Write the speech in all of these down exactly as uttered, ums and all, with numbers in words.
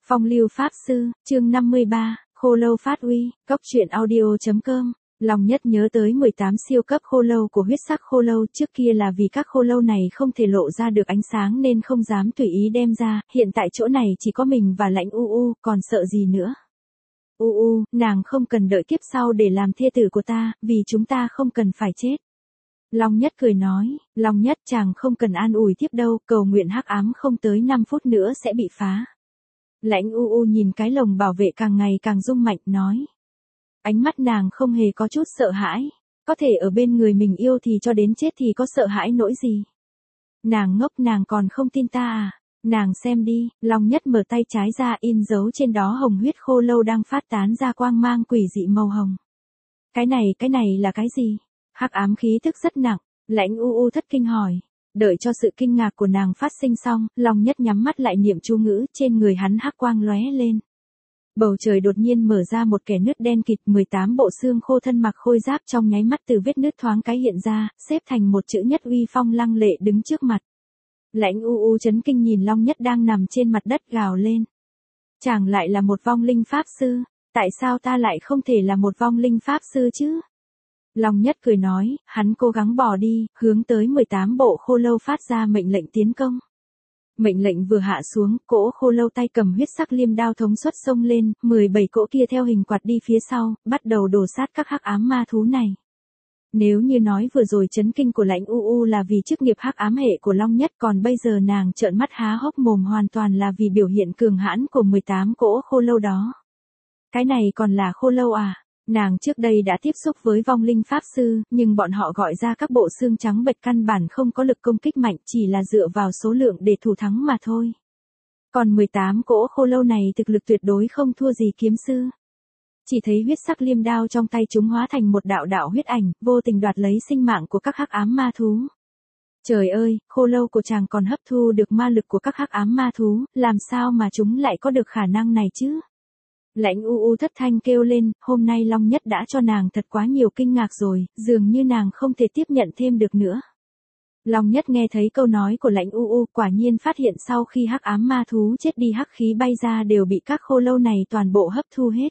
Phong lưu pháp sư, chương năm mươi ba, khô lâu phát uy, cốc truyện audio.com. Lòng nhất nhớ tới mười tám siêu cấp khô lâu của huyết sắc khô lâu, trước kia là vì các khô lâu này không thể lộ ra được ánh sáng nên không dám tùy ý đem ra, hiện tại chỗ này chỉ có mình và Lãnh U U, còn sợ gì nữa. U U, nàng không cần đợi kiếp sau để làm thê tử của ta, vì chúng ta không cần phải chết. Long Nhất cười nói, Long Nhất chàng không cần an ủi tiếp đâu, cầu nguyện hắc ám không tới năm phút nữa sẽ bị phá. Lãnh U U nhìn cái lồng bảo vệ càng ngày càng rung mạnh, nói. Ánh mắt nàng không hề có chút sợ hãi, có thể ở bên người mình yêu thì cho đến chết thì có sợ hãi nỗi gì. Nàng ngốc, nàng còn không tin ta à, nàng xem đi, Long Nhất mở tay trái ra, in dấu trên đó hồng huyết khô lâu đang phát tán ra quang mang quỷ dị màu hồng. Cái này, cái này là cái gì? Hắc ám khí tức rất nặng, Lãnh U U thất kinh hỏi. Đợi cho sự kinh ngạc của nàng phát sinh xong, Long Nhất nhắm mắt lại niệm chú ngữ, trên người hắn hắc quang lóe lên. Bầu trời đột nhiên mở ra một kẻ nứt đen kịt, mười tám bộ xương khô thân mặc khôi giáp trong nháy mắt từ vết nứt thoáng cái hiện ra, xếp thành một chữ nhất uy phong lăng lệ đứng trước mặt. Lãnh U U chấn kinh nhìn Long Nhất đang nằm trên mặt đất gào lên. Chàng lại là một vong linh pháp sư, tại sao ta lại không thể là một vong linh pháp sư chứ? Long Nhất cười nói, hắn cố gắng bỏ đi, hướng tới mười tám bộ khô lâu phát ra mệnh lệnh tiến công. Mệnh lệnh vừa hạ xuống, cỗ khô lâu tay cầm huyết sắc liêm đao thống suất xông lên, mười bảy cỗ kia theo hình quạt đi phía sau, bắt đầu đổ sát các hắc ám ma thú này. Nếu như nói vừa rồi chấn kinh của Lãnh U U là vì chức nghiệp hắc ám hệ của Long Nhất, còn bây giờ nàng trợn mắt há hốc mồm hoàn toàn là vì biểu hiện cường hãn của mười tám cỗ khô lâu đó. Cái này còn là khô lâu à? Nàng trước đây đã tiếp xúc với vong linh pháp sư, nhưng bọn họ gọi ra các bộ xương trắng bệch căn bản không có lực công kích mạnh, chỉ là dựa vào số lượng để thủ thắng mà thôi. Còn mười tám cỗ khô lâu này thực lực tuyệt đối không thua gì kiếm sư. Chỉ thấy huyết sắc liêm đao trong tay chúng hóa thành một đạo đạo huyết ảnh, vô tình đoạt lấy sinh mạng của các hắc ám ma thú. Trời ơi, khô lâu của chàng còn hấp thu được ma lực của các hắc ám ma thú, làm sao mà chúng lại có được khả năng này chứ? Lãnh U U thất thanh kêu lên, hôm nay Long Nhất đã cho nàng thật quá nhiều kinh ngạc rồi, dường như nàng không thể tiếp nhận thêm được nữa. Long Nhất nghe thấy câu nói của Lãnh U U, quả nhiên phát hiện sau khi hắc ám ma thú chết đi hắc khí bay ra đều bị các khô lâu này toàn bộ hấp thu hết.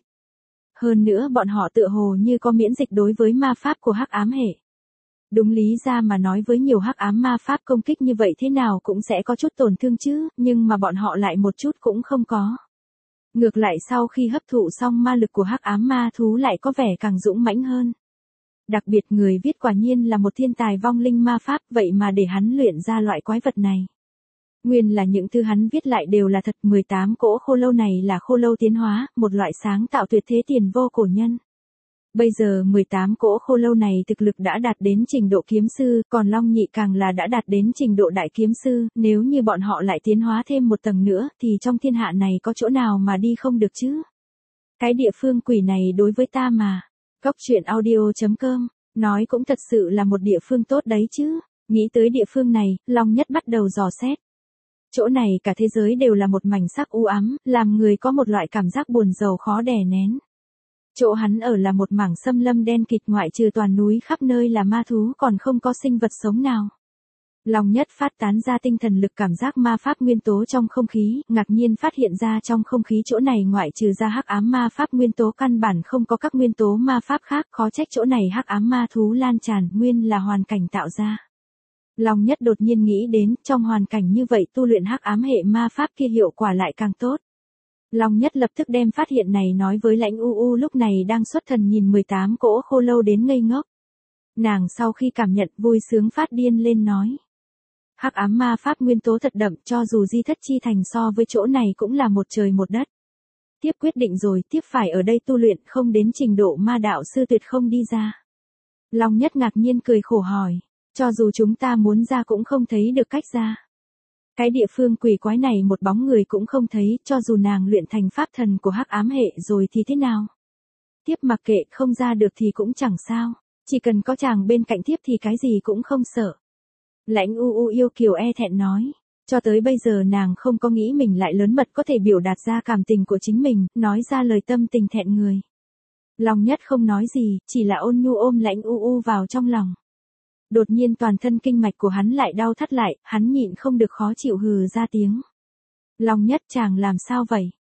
Hơn nữa bọn họ tựa hồ như có miễn dịch đối với ma pháp của hắc ám hệ. Đúng lý ra mà nói với nhiều hắc ám ma pháp công kích như vậy thế nào cũng sẽ có chút tổn thương chứ, nhưng mà bọn họ lại một chút cũng không có. Ngược lại sau khi hấp thụ xong ma lực của hắc ám ma thú lại có vẻ càng dũng mãnh hơn. Đặc biệt người viết quả nhiên là một thiên tài vong linh ma pháp, vậy mà để hắn luyện ra loại quái vật này. Nguyên là những thứ hắn viết lại đều là thật, mười tám cỗ khô lâu này là khô lâu tiến hóa, một loại sáng tạo tuyệt thế tiền vô cổ nhân. Bây giờ mười tám cỗ khô lâu này thực lực đã đạt đến trình độ kiếm sư, còn Long Nhị càng là đã đạt đến trình độ đại kiếm sư, nếu như bọn họ lại tiến hóa thêm một tầng nữa thì trong thiên hạ này có chỗ nào mà đi không được chứ? Cái địa phương quỷ này đối với ta mà. Cốc truyện audio.com, nói cũng thật sự là một địa phương tốt đấy chứ. Nghĩ tới địa phương này, Long Nhất bắt đầu dò xét. Chỗ này cả thế giới đều là một mảnh sắc u ám, làm người có một loại cảm giác buồn rầu khó đè nén. Chỗ hắn ở là một mảng xâm lâm đen kịt, ngoại trừ toàn núi khắp nơi là ma thú còn không có sinh vật sống nào. Long Nhất phát tán ra tinh thần lực cảm giác ma pháp nguyên tố trong không khí, ngạc nhiên phát hiện ra trong không khí chỗ này ngoại trừ ra hắc ám ma pháp nguyên tố căn bản không có các nguyên tố ma pháp khác, khó trách chỗ này hắc ám ma thú lan tràn, nguyên là hoàn cảnh tạo ra. Long Nhất đột nhiên nghĩ đến, trong hoàn cảnh như vậy tu luyện hắc ám hệ ma pháp kia hiệu quả lại càng tốt. Long Nhất lập tức đem phát hiện này nói với Lãnh U U lúc này đang xuất thần nhìn mười tám cỗ khô lâu đến ngây ngốc. Nàng sau khi cảm nhận vui sướng phát điên lên nói. Hắc ám ma pháp nguyên tố thật đậm, cho dù di thất chi thành so với chỗ này cũng là một trời một đất. Tiếp quyết định rồi, tiếp phải ở đây tu luyện, không đến trình độ ma đạo sư tuyệt không đi ra. Long Nhất ngạc nhiên cười khổ hỏi, cho dù chúng ta muốn ra cũng không thấy được cách ra. Cái địa phương quỷ quái này một bóng người cũng không thấy, cho dù nàng luyện thành pháp thần của hắc ám hệ rồi thì thế nào? Tiếp mặc kệ, không ra được thì cũng chẳng sao, chỉ cần có chàng bên cạnh tiếp thì cái gì cũng không sợ. Lãnh U U yêu kiều e thẹn nói, cho tới bây giờ nàng không có nghĩ mình lại lớn mật có thể biểu đạt ra cảm tình của chính mình, nói ra lời tâm tình thẹn người. Long Nhất không nói gì, chỉ là ôn nhu ôm Lãnh U U vào trong lòng. Đột nhiên toàn thân kinh mạch của hắn lại đau thắt lại, hắn nhịn không được khó chịu hừ ra tiếng. Long Nhất chàng làm sao vậy?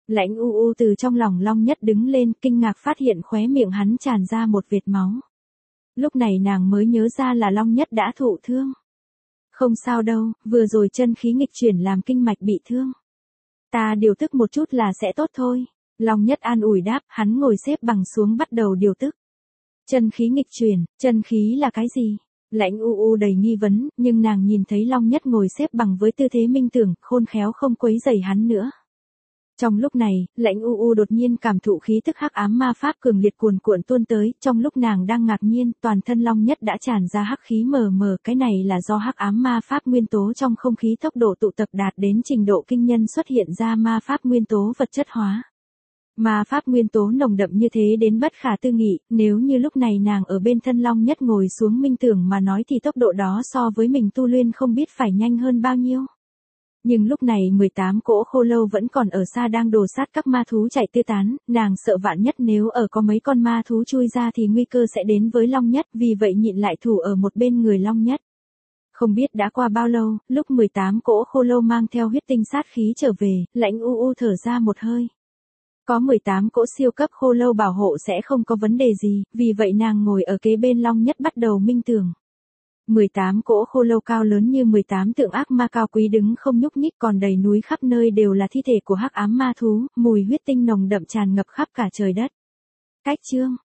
Lãnh U U từ trong lòng Long Nhất đứng lên, kinh ngạc phát hiện khóe miệng hắn tràn ra một vệt máu. Lúc này nàng mới nhớ ra là Long Nhất đã thụ thương. Không sao đâu, vừa rồi chân khí nghịch chuyển làm kinh mạch bị thương. Ta điều tức một chút là sẽ tốt thôi. Long Nhất an ủi đáp, hắn ngồi xếp bằng xuống bắt đầu điều tức. Chân khí nghịch chuyển, chân khí là cái gì? Lãnh U U đầy nghi vấn, nhưng nàng nhìn thấy Long Nhất ngồi xếp bằng với tư thế minh tưởng, khôn khéo không quấy rầy hắn nữa. Trong lúc này, Lãnh U U đột nhiên cảm thụ khí tức hắc ám ma pháp cường liệt cuồn cuộn tuôn tới, trong lúc nàng đang ngạc nhiên, toàn thân Long Nhất đã tràn ra hắc khí mờ mờ, cái này là do hắc ám ma pháp nguyên tố trong không khí tốc độ tụ tập đạt đến trình độ kinh nhân xuất hiện ra ma pháp nguyên tố vật chất hóa. Ma pháp nguyên tố nồng đậm như thế đến bất khả tư nghị, nếu như lúc này nàng ở bên thân Long Nhất ngồi xuống minh tưởng mà nói thì tốc độ đó so với mình tu luyện không biết phải nhanh hơn bao nhiêu. Nhưng lúc này mười tám cỗ khô lâu vẫn còn ở xa đang đổ sát các ma thú chạy tứ tán, nàng sợ vạn nhất nếu ở có mấy con ma thú chui ra thì nguy cơ sẽ đến với Long Nhất, vì vậy nhịn lại thủ ở một bên người Long Nhất. Không biết đã qua bao lâu, lúc mười tám cỗ khô lâu mang theo huyết tinh sát khí trở về, Lãnh U U thở ra một hơi. Có mười tám cỗ siêu cấp khô lâu bảo hộ sẽ không có vấn đề gì, vì vậy nàng ngồi ở kế bên Long Nhất bắt đầu minh tưởng. mười tám cỗ khô lâu cao lớn như mười tám tượng ác ma cao quý đứng không nhúc nhích, còn đầy núi khắp nơi đều là thi thể của hắc ám ma thú, mùi huyết tinh nồng đậm tràn ngập khắp cả trời đất. Cách chương